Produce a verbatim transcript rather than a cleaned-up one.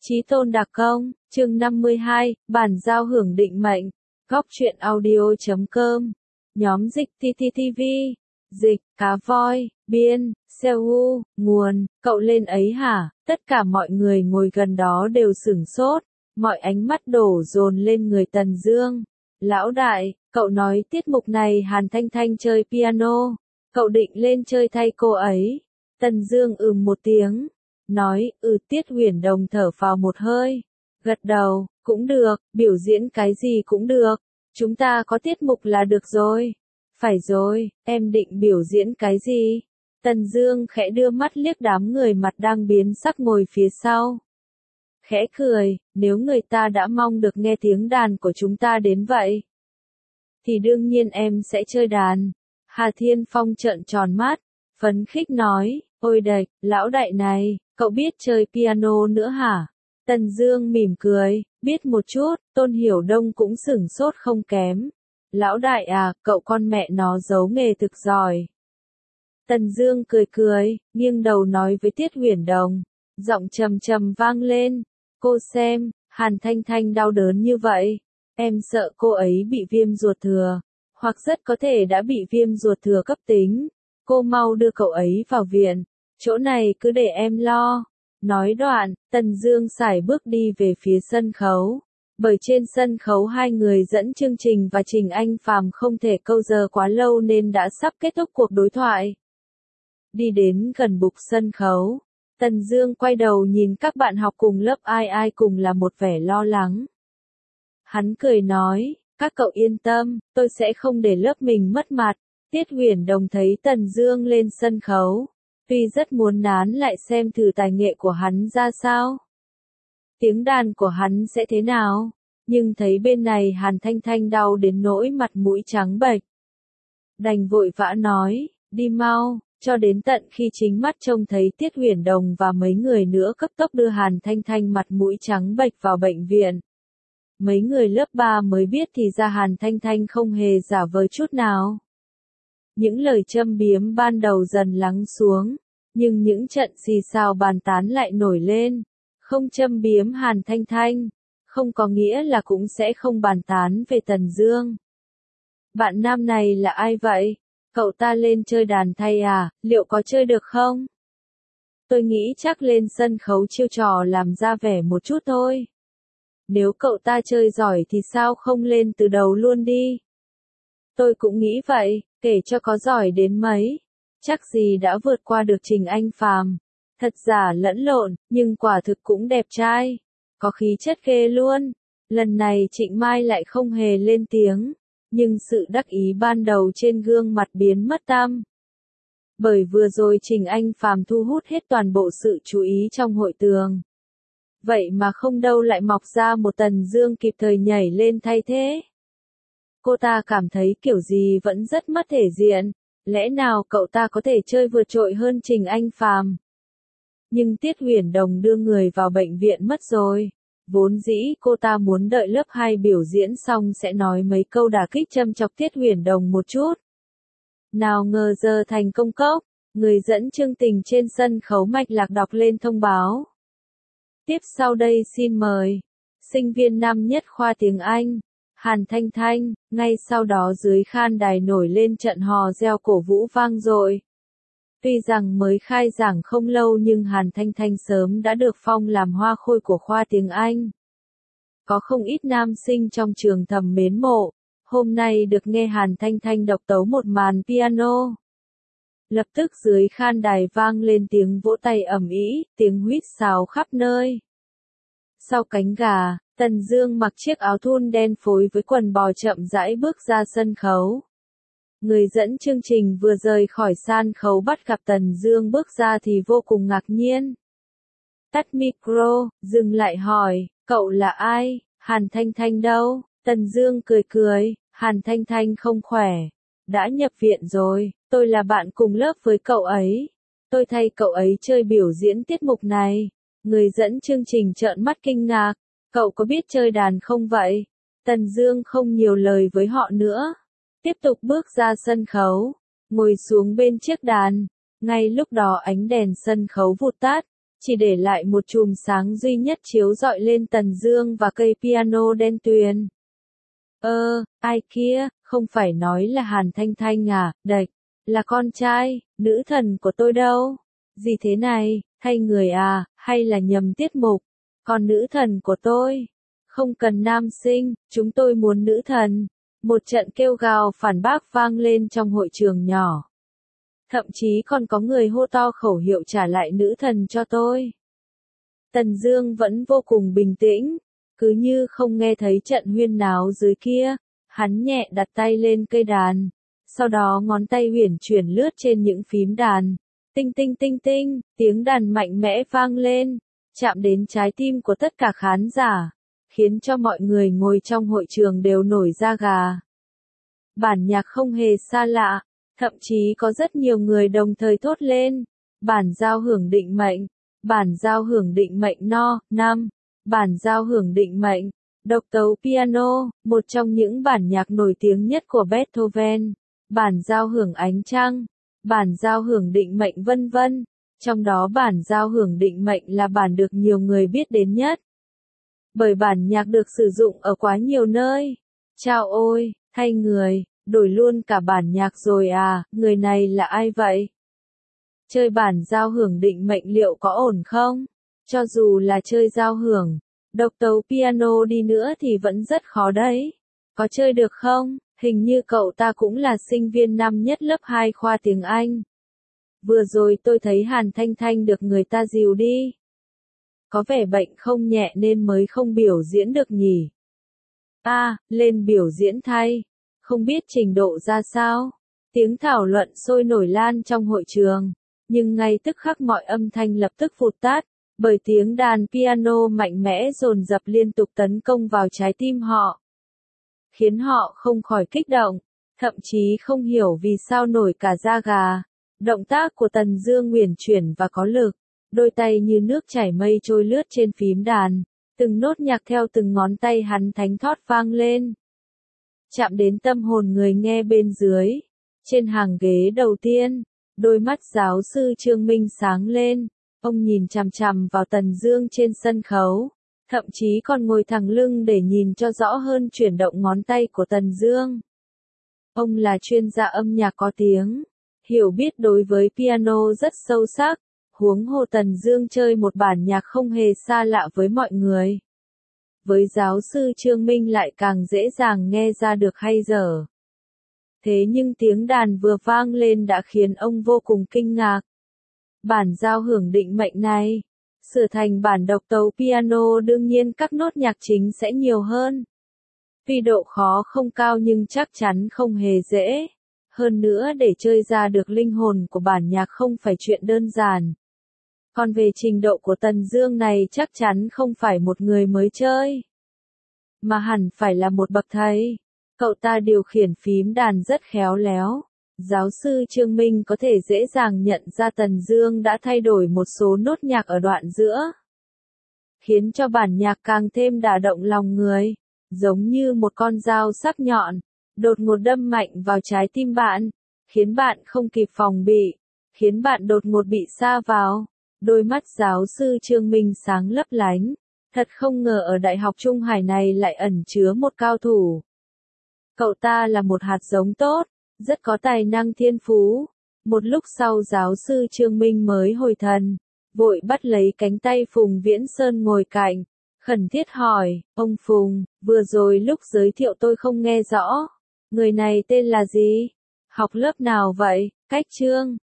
Chí tôn đặc công, chương năm mươi hai, bản giao hưởng định mệnh, góc truyện audio chấm com, nhóm dịch tê tê tê vê, dịch, cá voi, biên, Seoul, nguồn, cậu lên ấy hả? Tất cả mọi người ngồi gần đó đều sửng sốt, mọi ánh mắt đổ dồn lên người Tần Dương. Lão đại, cậu nói tiết mục này Hàn Thanh Thanh chơi piano, cậu định lên chơi thay cô ấy. Tần Dương ừm một tiếng, nói, ừ. Tiết Huyền Đồng thở phào một hơi, gật đầu, cũng được, biểu diễn cái gì cũng được, chúng ta có tiết mục là được rồi. Phải rồi, em định biểu diễn cái gì? Tần Dương khẽ đưa mắt liếc đám người mặt đang biến sắc ngồi phía sau. Khẽ cười, nếu người ta đã mong được nghe tiếng đàn của chúng ta đến vậy, thì đương nhiên em sẽ chơi đàn. Hà Thiên Phong trợn tròn mắt, phấn khích nói, ôi đệch, lão đại này, cậu biết chơi piano nữa hả? Tần Dương mỉm cười, biết một chút. Tôn Hiểu Đông cũng sửng sốt không kém. Lão đại à, cậu con mẹ nó giấu nghề thực giỏi. Tần Dương cười cười, nghiêng đầu nói với Tiết Huyền Đồng, giọng trầm trầm vang lên, cô xem, Hàn Thanh Thanh đau đớn như vậy, em sợ cô ấy bị viêm ruột thừa, hoặc rất có thể đã bị viêm ruột thừa cấp tính. Cô mau đưa cậu ấy vào viện, chỗ này cứ để em lo. Nói đoạn, Tần Dương sải bước đi về phía sân khấu. Bởi trên sân khấu hai người dẫn chương trình và Trình Anh Phàm không thể câu giờ quá lâu nên đã sắp kết thúc cuộc đối thoại. Đi đến gần bục sân khấu, Tần Dương quay đầu nhìn các bạn học cùng lớp ai ai cùng là một vẻ lo lắng. Hắn cười nói, các cậu yên tâm, tôi sẽ không để lớp mình mất mặt. Tiết Huyền Đồng thấy Tần Dương lên sân khấu, tuy rất muốn nán lại xem thử tài nghệ của hắn ra sao, tiếng đàn của hắn sẽ thế nào, nhưng thấy bên này Hàn Thanh Thanh đau đến nỗi mặt mũi trắng bệch, đành vội vã nói, đi mau, cho đến tận khi chính mắt trông thấy Tiết Huyền Đồng và mấy người nữa cấp tốc đưa Hàn Thanh Thanh mặt mũi trắng bệch vào bệnh viện. Mấy người lớp ba mới biết thì ra Hàn Thanh Thanh không hề giả vờ chút nào. Những lời châm biếm ban đầu dần lắng xuống, nhưng những trận xì xào bàn tán lại nổi lên. Không châm biếm Hàn Thanh Thanh, không có nghĩa là cũng sẽ không bàn tán về Tần Dương. Bạn nam này là ai vậy? Cậu ta lên chơi đàn thay à, liệu có chơi được không? Tôi nghĩ chắc lên sân khấu chiêu trò làm ra vẻ một chút thôi. Nếu cậu ta chơi giỏi thì sao không lên từ đầu luôn đi? Tôi cũng nghĩ vậy, kể cho có giỏi đến mấy, chắc gì đã vượt qua được Trình Anh Phàm. Thật giả lẫn lộn, nhưng quả thực cũng đẹp trai, có khí chất ghê luôn. Lần này Trịnh Mai lại không hề lên tiếng, nhưng sự đắc ý ban đầu trên gương mặt biến mất tăm. Bởi vừa rồi Trình Anh Phàm thu hút hết toàn bộ sự chú ý trong hội trường. Vậy mà không đâu lại mọc ra một Tần Dương kịp thời nhảy lên thay thế. Cô ta cảm thấy kiểu gì vẫn rất mất thể diện, lẽ nào cậu ta có thể chơi vượt trội hơn Trình Anh Phàm? Nhưng Tiết Huyền Đồng đưa người vào bệnh viện mất rồi. Vốn dĩ cô ta muốn đợi lớp hai biểu diễn xong sẽ nói mấy câu đả kích châm chọc Tiết Huyền Đồng một chút. Nào ngờ giờ thành công cốc, người dẫn chương trình trên sân khấu mạch lạc đọc lên thông báo. Tiếp sau đây xin mời, sinh viên năm nhất khoa tiếng Anh, Hàn Thanh Thanh. Ngay sau đó dưới khan đài nổi lên trận hò reo cổ vũ vang dội. Tuy rằng mới khai giảng không lâu nhưng Hàn Thanh Thanh sớm đã được phong làm hoa khôi của khoa tiếng Anh. Có không ít nam sinh trong trường thầm mến mộ, hôm nay được nghe Hàn Thanh Thanh độc tấu một màn piano. Lập tức dưới khan đài vang lên tiếng vỗ tay ầm ĩ, tiếng huýt sáo khắp nơi. Sau cánh gà, Tần Dương mặc chiếc áo thun đen phối với quần bò chậm rãi bước ra sân khấu. Người dẫn chương trình vừa rời khỏi sân khấu bắt gặp Tần Dương bước ra thì vô cùng ngạc nhiên. Tắt micro, dừng lại hỏi, cậu là ai? Hàn Thanh Thanh đâu? Tần Dương cười cười, Hàn Thanh Thanh không khỏe, đã nhập viện rồi, tôi là bạn cùng lớp với cậu ấy. Tôi thay cậu ấy chơi biểu diễn tiết mục này. Người dẫn chương trình trợn mắt kinh ngạc, cậu có biết chơi đàn không vậy? Tần Dương không nhiều lời với họ nữa. Tiếp tục bước ra sân khấu, ngồi xuống bên chiếc đàn. Ngay lúc đó ánh đèn sân khấu vụt tắt, chỉ để lại một chùm sáng duy nhất chiếu rọi lên Tần Dương và cây piano đen tuyền. Ơ, ai kia, không phải nói là Hàn Thanh Thanh à, đệch, là con trai, nữ thần của tôi đâu? Gì thế này, thay người à, hay là nhầm tiết mục? Còn nữ thần của tôi, không cần nam sinh, chúng tôi muốn nữ thần. Một trận kêu gào phản bác vang lên trong hội trường nhỏ. Thậm chí còn có người hô to khẩu hiệu trả lại nữ thần cho tôi. Tần Dương vẫn vô cùng bình tĩnh, cứ như không nghe thấy trận huyên náo dưới kia, hắn nhẹ đặt tay lên cây đàn, sau đó ngón tay huyền chuyển lướt trên những phím đàn. Tinh tinh tinh tinh, tiếng đàn mạnh mẽ vang lên, chạm đến trái tim của tất cả khán giả, khiến cho mọi người ngồi trong hội trường đều nổi da gà. Bản nhạc không hề xa lạ, thậm chí có rất nhiều người đồng thời thốt lên. Bản giao hưởng định mệnh, bản giao hưởng định mệnh no, năm, bản giao hưởng định mệnh, độc tấu piano, một trong những bản nhạc nổi tiếng nhất của Beethoven, bản giao hưởng ánh trăng, bản giao hưởng định mệnh vân vân. Trong đó bản giao hưởng định mệnh là bản được nhiều người biết đến nhất. Bởi bản nhạc được sử dụng ở quá nhiều nơi. Chao ôi, thay người, đổi luôn cả bản nhạc rồi à, người này là ai vậy? Chơi bản giao hưởng định mệnh liệu có ổn không? Cho dù là chơi giao hưởng, độc tấu piano đi nữa thì vẫn rất khó đấy. Có chơi được không? Hình như cậu ta cũng là sinh viên năm nhất lớp hai khoa tiếng Anh. Vừa rồi tôi thấy Hàn Thanh Thanh được người ta dìu đi. Có vẻ bệnh không nhẹ nên mới không biểu diễn được nhỉ. A, à, lên biểu diễn thay. Không biết trình độ ra sao. Tiếng thảo luận sôi nổi lan trong hội trường. Nhưng ngay tức khắc mọi âm thanh lập tức vụt tắt. Bởi tiếng đàn piano mạnh mẽ dồn dập liên tục tấn công vào trái tim họ. Khiến họ không khỏi kích động. Thậm chí không hiểu vì sao nổi cả da gà. Động tác của Tần Dương uyển chuyển và có lực, đôi tay như nước chảy mây trôi lướt trên phím đàn, từng nốt nhạc theo từng ngón tay hắn thánh thót vang lên. Chạm đến tâm hồn người nghe bên dưới. Trên hàng ghế đầu tiên, đôi mắt giáo sư Trương Minh sáng lên, ông nhìn chằm chằm vào Tần Dương trên sân khấu, thậm chí còn ngồi thẳng lưng để nhìn cho rõ hơn chuyển động ngón tay của Tần Dương. Ông là chuyên gia âm nhạc có tiếng, hiểu biết đối với piano rất sâu sắc, huống hồ Tần Dương chơi một bản nhạc không hề xa lạ với mọi người. Với giáo sư Trương Minh lại càng dễ dàng nghe ra được hay dở. Thế nhưng tiếng đàn vừa vang lên đã khiến ông vô cùng kinh ngạc. Bản giao hưởng định mệnh này, sửa thành bản độc tấu piano đương nhiên các nốt nhạc chính sẽ nhiều hơn. Tuy độ khó không cao nhưng chắc chắn không hề dễ. Hơn nữa để chơi ra được linh hồn của bản nhạc không phải chuyện đơn giản. Còn về trình độ của Tần Dương này chắc chắn không phải một người mới chơi, mà hẳn phải là một bậc thầy. Cậu ta điều khiển phím đàn rất khéo léo. Giáo sư Trương Minh có thể dễ dàng nhận ra Tần Dương đã thay đổi một số nốt nhạc ở đoạn giữa, khiến cho bản nhạc càng thêm đả động lòng người, giống như một con dao sắc nhọn, đột ngột đâm mạnh vào trái tim bạn, khiến bạn không kịp phòng bị, khiến bạn đột ngột bị sa vào. Đôi mắt giáo sư Trương Minh sáng lấp lánh, thật không ngờ ở Đại học Trung Hải này lại ẩn chứa một cao thủ. Cậu ta là một hạt giống tốt, rất có tài năng thiên phú. Một lúc sau giáo sư Trương Minh mới hồi thần, vội bắt lấy cánh tay Phùng Viễn Sơn ngồi cạnh, khẩn thiết hỏi, ông Phùng, vừa rồi lúc giới thiệu tôi không nghe rõ, người này tên là gì? Học lớp nào vậy? Cách Trương,